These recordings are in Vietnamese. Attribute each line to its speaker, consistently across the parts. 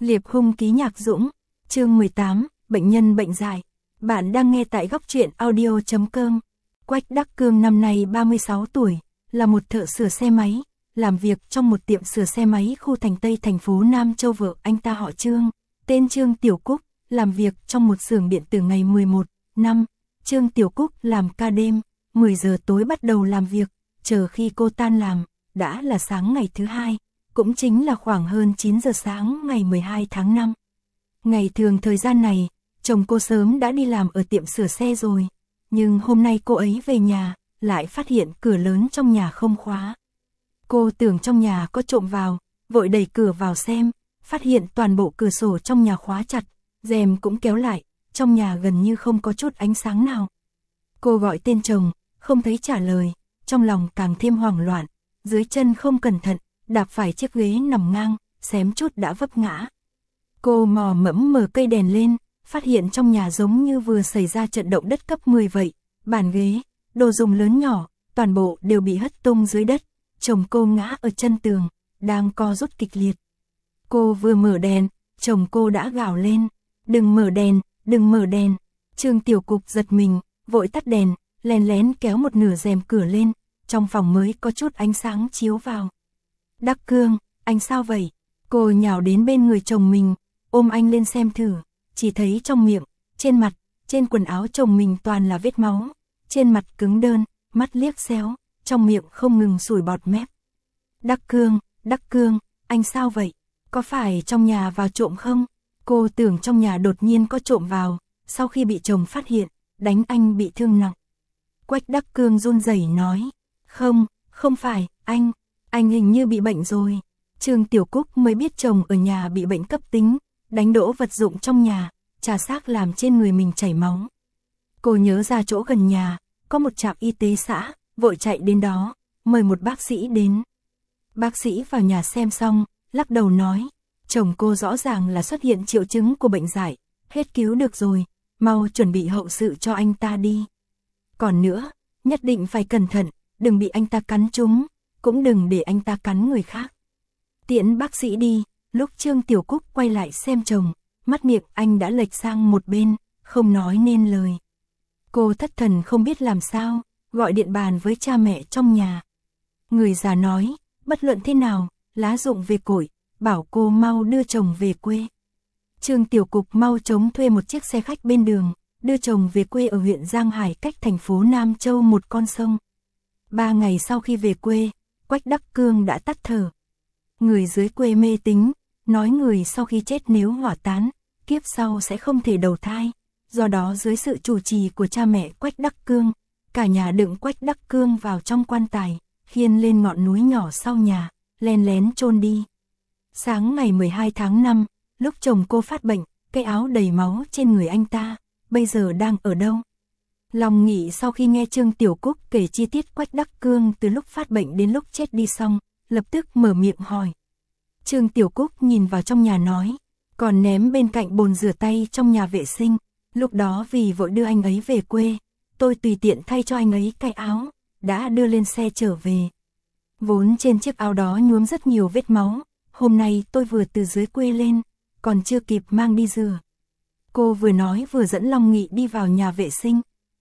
Speaker 1: Liệp hung ký Nhạc Dũng, chương 18, bệnh nhân bệnh dại. Bạn đang nghe tại góc truyện audio.com. Quách Đắc Cương năm nay 36 tuổi, là một thợ sửa xe máy, làm việc trong một tiệm sửa xe máy khu thành Tây thành phố Nam Châu. Vợ anh ta họ Trương, tên Trương Tiểu Cúc, làm việc trong một xưởng điện tử. Ngày 11 năm, Trương Tiểu Cúc làm ca đêm, 10 giờ tối bắt đầu làm việc, chờ khi cô tan làm, đã là sáng ngày thứ hai, cũng chính là khoảng hơn 9 giờ sáng ngày 12 tháng 5. Ngày thường thời gian này, chồng cô sớm đã đi làm ở tiệm sửa xe rồi, nhưng hôm nay cô ấy về nhà, lại phát hiện cửa lớn trong nhà không khóa. Cô tưởng trong nhà có trộm vào, vội đẩy cửa vào xem, phát hiện toàn bộ cửa sổ trong nhà khóa chặt, rèm cũng kéo lại, trong nhà gần như không có chút ánh sáng nào. Cô gọi tên chồng, không thấy trả lời, trong lòng càng thêm hoảng loạn, dưới chân không cẩn thận, đạp phải chiếc ghế nằm ngang, xém chút đã vấp ngã. Cô mò mẫm mở cây đèn lên, phát hiện trong nhà giống như vừa xảy ra trận động đất cấp 10 vậy, bàn ghế, đồ dùng lớn nhỏ, toàn bộ đều bị hất tung dưới đất, chồng cô ngã ở chân tường, đang co rút kịch liệt. Cô vừa mở đèn, chồng cô đã gào lên, đừng mở đèn, đừng mở đèn. Trương Tiểu Cục giật mình, vội tắt đèn, lén lén kéo một nửa rèm cửa lên, trong phòng mới có chút ánh sáng chiếu vào. Đắc Cương, anh sao vậy? Cô nhào đến bên người chồng mình, ôm anh lên xem thử, chỉ thấy trong miệng, trên mặt, trên quần áo chồng mình toàn là vết máu, trên mặt cứng đơn, mắt liếc xéo, trong miệng không ngừng sủi bọt mép. Đắc Cương, anh sao vậy? Có phải trong nhà vào trộm không? Cô tưởng trong nhà đột nhiên có trộm vào, sau khi bị chồng phát hiện, đánh anh bị thương nặng. Quách Đắc Cương run rẩy nói, không phải, anh hình như bị bệnh rồi. Trương Tiểu Cúc mới biết chồng ở nhà bị bệnh cấp tính, đánh đổ vật dụng trong nhà, trà xác làm trên người mình chảy máu. Cô nhớ ra chỗ gần nhà, có một trạm y tế xã, vội chạy đến đó, mời một bác sĩ đến. Bác sĩ vào nhà xem xong, lắc đầu nói, chồng cô rõ ràng là xuất hiện triệu chứng của bệnh dại, hết cứu được rồi, mau chuẩn bị hậu sự cho anh ta đi. Còn nữa, nhất định phải cẩn thận, đừng bị anh ta cắn trúng, cũng đừng để anh ta cắn người khác. Tiễn bác sĩ đi, lúc Trương Tiểu Cúc quay lại xem chồng, mắt miệng anh đã lệch sang một bên, không nói nên lời. Cô thất thần không biết làm sao, gọi điện bàn với cha mẹ trong nhà. Người già nói, bất luận thế nào, lá rụng về cội, bảo cô mau đưa chồng về quê. Trương Tiểu Cục mau chóng thuê một chiếc xe khách bên đường, đưa chồng về quê ở huyện Giang Hải cách thành phố Nam Châu một con sông. 3 ngày sau khi về quê, Quách Đắc Cương đã tắt thở. Người dưới quê mê tín, nói người sau khi chết nếu hỏa tán, kiếp sau sẽ không thể đầu thai. Do đó dưới sự chủ trì của cha mẹ Quách Đắc Cương, cả nhà đựng Quách Đắc Cương vào trong quan tài, khiêng lên ngọn núi nhỏ sau nhà, len lén chôn đi. Sáng ngày 12 tháng 5, lúc chồng cô phát bệnh, cái áo đầy máu trên người anh ta, bây giờ đang ở đâu? Long Nghị sau khi nghe Trương Tiểu Cúc kể chi tiết Quách Đắc Cương từ lúc phát bệnh đến lúc chết đi xong, lập tức mở miệng hỏi. Trương Tiểu Cúc nhìn vào trong nhà nói, còn ném bên cạnh bồn rửa tay trong nhà vệ sinh, lúc đó vì vội đưa anh ấy về quê, tôi tùy tiện thay cho anh ấy cái áo, đã đưa lên xe trở về. Vốn trên chiếc áo đó nhuốm rất nhiều vết máu, hôm nay tôi vừa từ dưới quê lên, còn chưa kịp mang đi rửa. Cô vừa nói vừa dẫn Long Nghị đi vào nhà vệ sinh.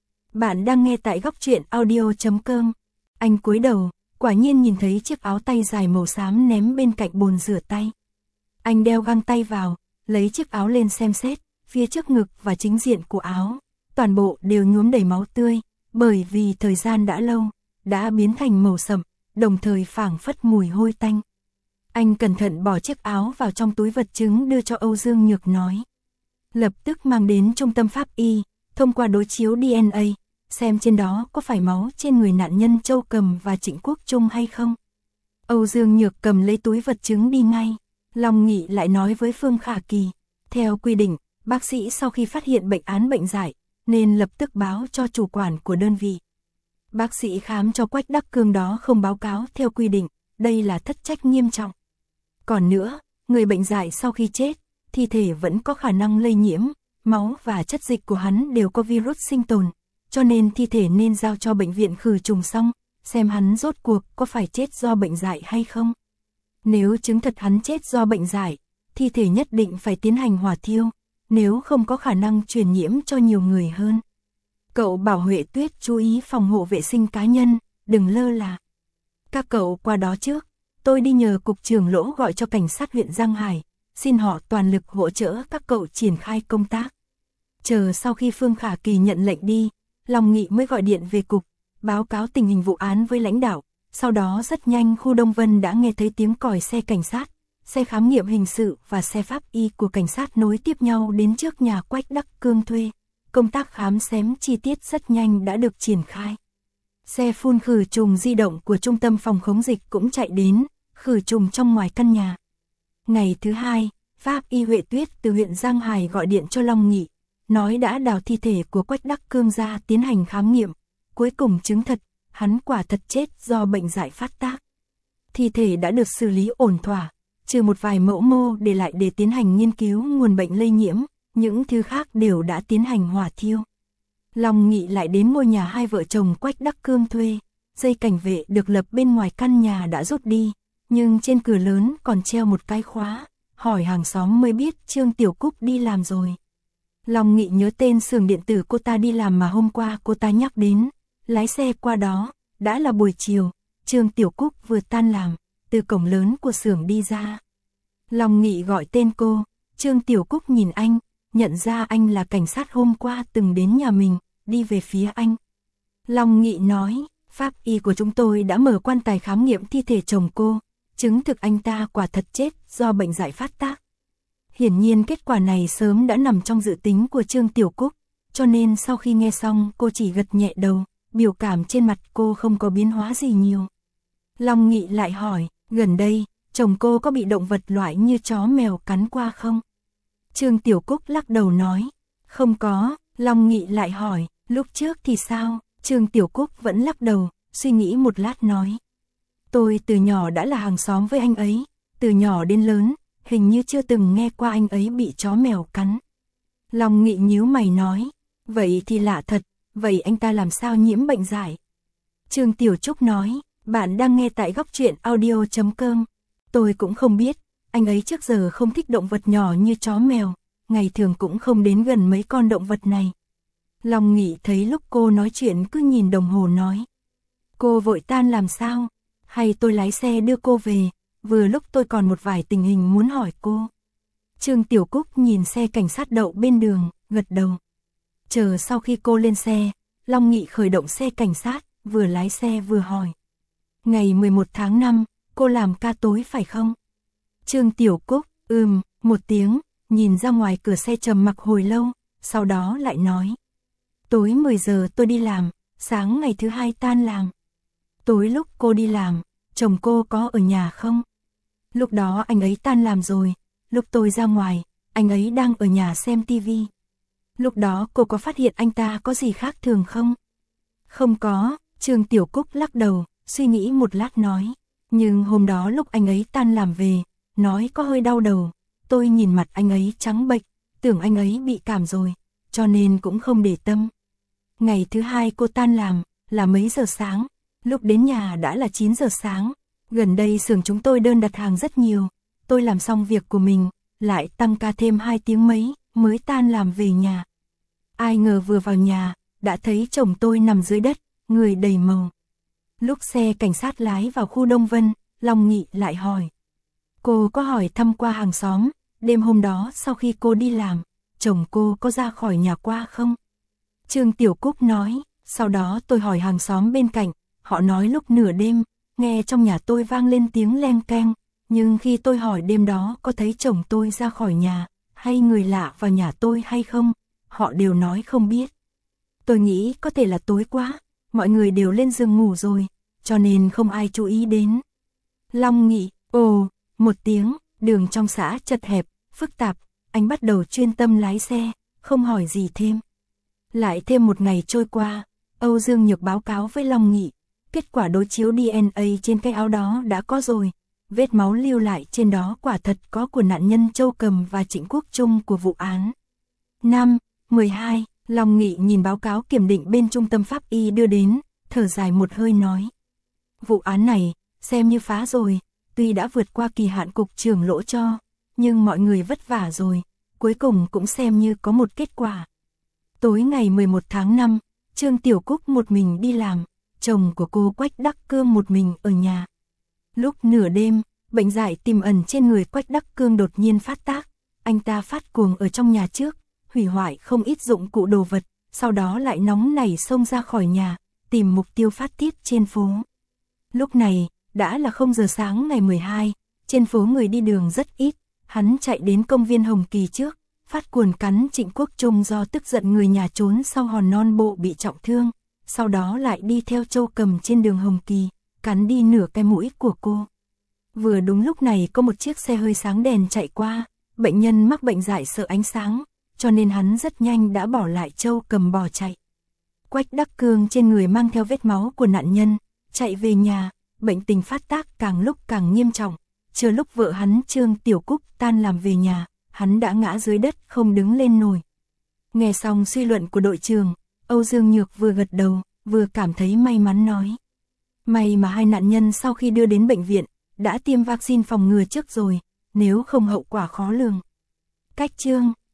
Speaker 1: Bạn đang nghe tại góc truyện audio.com. Anh cúi đầu, quả nhiên nhìn thấy chiếc áo tay dài màu xám ném bên cạnh bồn rửa tay. Anh đeo găng tay vào, lấy chiếc áo lên xem xét, phía trước ngực và chính diện của áo, toàn bộ đều nhuốm đầy máu tươi, bởi vì thời gian đã lâu, đã biến thành màu sậm, đồng thời phảng phất mùi hôi tanh. Anh cẩn thận bỏ chiếc áo vào trong túi vật chứng đưa cho Âu Dương Nhược nói. Lập tức mang đến trung tâm pháp y, thông qua đối chiếu DNA, xem trên đó có phải máu trên người nạn nhân Châu Cầm và Trịnh Quốc Trung hay không. Âu Dương Nhược cầm lấy túi vật chứng đi ngay. Long Nghị lại nói với Phương Khả Kỳ, theo quy định, bác sĩ sau khi phát hiện bệnh án bệnh dại, nên lập tức báo cho chủ quản của đơn vị. Bác sĩ khám cho Quách Đắc Cương đó không báo cáo theo quy định, đây là thất trách nghiêm trọng. Còn nữa, người bệnh dại sau khi chết, thi thể vẫn có khả năng lây nhiễm, máu và chất dịch của hắn đều có virus sinh tồn, cho nên thi thể nên giao cho bệnh viện khử trùng xong, xem hắn rốt cuộc có phải chết do bệnh dại hay không. Nếu chứng thật hắn chết do bệnh dại, thi thể nhất định phải tiến hành hỏa thiêu, nếu không có khả năng truyền nhiễm cho nhiều người hơn. Cậu bảo Huệ Tuyết chú ý phòng hộ vệ sinh cá nhân, đừng lơ là. Các cậu qua đó trước, tôi đi nhờ cục trưởng Lỗ gọi cho cảnh sát huyện Giang Hải, xin họ toàn lực hỗ trợ các cậu triển khai công tác. Chờ sau khi Phương Khả Kỳ nhận lệnh đi, Long Nghị mới gọi điện về cục, báo cáo tình hình vụ án với lãnh đạo. Sau đó rất nhanh khu Đông Vân đã nghe thấy tiếng còi xe cảnh sát, xe khám nghiệm hình sự và xe pháp y của cảnh sát nối tiếp nhau đến trước nhà Quách Đắc Cương thuê. Công tác khám xém chi tiết rất nhanh đã được triển khai. Xe phun khử trùng di động của trung tâm phòng chống dịch cũng chạy đến, khử trùng trong ngoài căn nhà. Ngày thứ hai, pháp y Huệ Tuyết từ huyện Giang Hải gọi điện cho Long Nghị, nói đã đào thi thể của Quách Đắc Cương ra tiến hành khám nghiệm, cuối cùng chứng thật, hắn quả thật chết do bệnh dại phát tác. Thi thể đã được xử lý ổn thỏa, trừ một vài mẫu mô để lại để tiến hành nghiên cứu nguồn bệnh lây nhiễm, những thứ khác đều đã tiến hành hỏa thiêu. Long Nghị lại đến ngôi nhà hai vợ chồng Quách Đắc Cương thuê, dây cảnh vệ được lập bên ngoài căn nhà đã rút đi, nhưng trên cửa lớn còn treo một cái khóa, hỏi hàng xóm mới biết Trương Tiểu Cúc đi làm rồi. Long Nghị nhớ tên xưởng điện tử cô ta đi làm mà hôm qua cô ta nhắc đến, lái xe qua đó, đã là buổi chiều, Trương Tiểu Cúc vừa tan làm, từ cổng lớn của xưởng đi ra. Long Nghị gọi tên cô, Trương Tiểu Cúc nhìn anh, nhận ra anh là cảnh sát hôm qua từng đến nhà mình, đi về phía anh. Long Nghị nói, pháp y của chúng tôi đã mở quan tài khám nghiệm thi thể chồng cô, chứng thực anh ta quả thật chết do bệnh dại phát tác. Hiển nhiên kết quả này sớm đã nằm trong dự tính của Trương Tiểu Cúc, cho nên sau khi nghe xong cô chỉ gật nhẹ đầu, biểu cảm trên mặt cô không có biến hóa gì nhiều. Long Nghị lại hỏi, gần đây, chồng cô có bị động vật loại như chó mèo cắn qua không? Trương Tiểu Cúc lắc đầu nói, không có. Long Nghị lại hỏi, lúc trước thì sao? Trương Tiểu Cúc vẫn lắc đầu, suy nghĩ một lát nói, tôi từ nhỏ đã là hàng xóm với anh ấy, từ nhỏ đến lớn, hình như chưa từng nghe qua anh ấy bị chó mèo cắn. Long Nghị nhíu mày nói, vậy thì lạ thật, vậy anh ta làm sao nhiễm bệnh dại? Trương Tiểu Trúc nói, bạn đang nghe tại góc truyện audio.com. Tôi cũng không biết, anh ấy trước giờ không thích động vật nhỏ như chó mèo, ngày thường cũng không đến gần mấy con động vật này. Long Nghị thấy lúc cô nói chuyện cứ nhìn đồng hồ nói, cô vội tan làm sao? Hay tôi lái xe đưa cô về, vừa lúc tôi còn một vài tình hình muốn hỏi cô. Trương Tiểu Cúc nhìn xe cảnh sát đậu bên đường, gật đầu. Chờ sau khi cô lên xe, Long Nghị khởi động xe cảnh sát, vừa lái xe vừa hỏi. Ngày 11 tháng 5, cô làm ca tối phải không? Trương Tiểu Cúc, một tiếng, nhìn ra ngoài cửa xe trầm mặc hồi lâu, sau đó lại nói. Tối 10 giờ tôi đi làm, sáng ngày thứ hai tan làm. Tối lúc cô đi làm, chồng cô có ở nhà không? Lúc đó anh ấy tan làm rồi, lúc tôi ra ngoài, anh ấy đang ở nhà xem tivi. Lúc đó cô có phát hiện anh ta có gì khác thường không? Không có, Trương Tiểu Cúc lắc đầu, suy nghĩ một lát nói. Nhưng hôm đó lúc anh ấy tan làm về, nói có hơi đau đầu, tôi nhìn mặt anh ấy trắng bệch, tưởng anh ấy bị cảm rồi, cho nên cũng không để tâm. Ngày thứ hai cô tan làm, là mấy giờ sáng, lúc đến nhà đã là 9 giờ sáng. Gần đây xưởng chúng tôi đơn đặt hàng rất nhiều, tôi làm xong việc của mình, lại tăng ca thêm 2 tiếng mấy, mới tan làm về nhà. Ai ngờ vừa vào nhà, đã thấy chồng tôi nằm dưới đất, người đầy màu. Lúc xe cảnh sát lái vào khu Đông Vân, Long Nghị lại hỏi. Cô có hỏi thăm qua hàng xóm, đêm hôm đó sau khi cô đi làm, chồng cô có ra khỏi nhà qua không? Trương Tiểu Cúc nói, sau đó tôi hỏi hàng xóm bên cạnh, họ nói lúc nửa đêm, nghe trong nhà tôi vang lên tiếng leng keng, nhưng khi tôi hỏi đêm đó có thấy chồng tôi ra khỏi nhà, hay người lạ vào nhà tôi hay không, họ đều nói không biết. Tôi nghĩ có thể là tối quá, mọi người đều lên giường ngủ rồi, cho nên không ai chú ý đến. Long Nghị, một tiếng, đường trong xã chật hẹp, phức tạp, anh bắt đầu chuyên tâm lái xe, không hỏi gì thêm. Lại thêm một ngày trôi qua, Âu Dương Nhược báo cáo với Long Nghị, kết quả đối chiếu DNA trên cái áo đó đã có rồi, vết máu lưu lại trên đó quả thật có của nạn nhân Châu Cầm và Trịnh Quốc Trung của vụ án. 5/12, Long Nghị nhìn báo cáo kiểm định bên trung tâm pháp y đưa đến, thở dài một hơi nói. Vụ án này, xem như phá rồi, tuy đã vượt qua kỳ hạn cục trưởng Lỗ cho, nhưng mọi người vất vả rồi, cuối cùng cũng xem như có một kết quả. Tối ngày 11 tháng 5, Trương Tiểu Cúc một mình đi làm, chồng của cô Quách Đắc Cương một mình ở nhà. Lúc nửa đêm, bệnh dại tiềm ẩn trên người Quách Đắc Cương đột nhiên phát tác, anh ta phát cuồng ở trong nhà trước, hủy hoại không ít dụng cụ đồ vật, sau đó lại nóng nảy xông ra khỏi nhà, tìm mục tiêu phát tiết trên phố. Lúc này, đã là 0 giờ sáng ngày 12, trên phố người đi đường rất ít, hắn chạy đến công viên Hồng Kỳ trước, phát cuồng cắn Trịnh Quốc Trung do tức giận người nhà trốn sau hòn non bộ bị trọng thương, sau đó lại đi theo Châu Cầm trên đường Hồng Kỳ, cắn đi nửa cái mũi của cô. Vừa đúng lúc này có một chiếc xe hơi sáng đèn chạy qua, bệnh nhân mắc bệnh dại sợ ánh sáng, cho nên hắn rất nhanh đã bỏ lại Châu Cầm bỏ chạy. Quách Đắc Cương trên người mang theo vết máu của nạn nhân, chạy về nhà, bệnh tình phát tác càng lúc càng nghiêm trọng, chưa lúc vợ hắn Trương Tiểu Cúc tan làm về nhà, hắn đã ngã dưới đất không đứng lên nổi. Nghe xong suy luận của đội trưởng, Âu Dương Nhược vừa gật đầu, vừa cảm thấy may mắn nói. May mà hai nạn nhân sau khi đưa đến bệnh viện, đã tiêm vaccine phòng ngừa trước rồi, nếu không hậu quả khó lường. Cách chương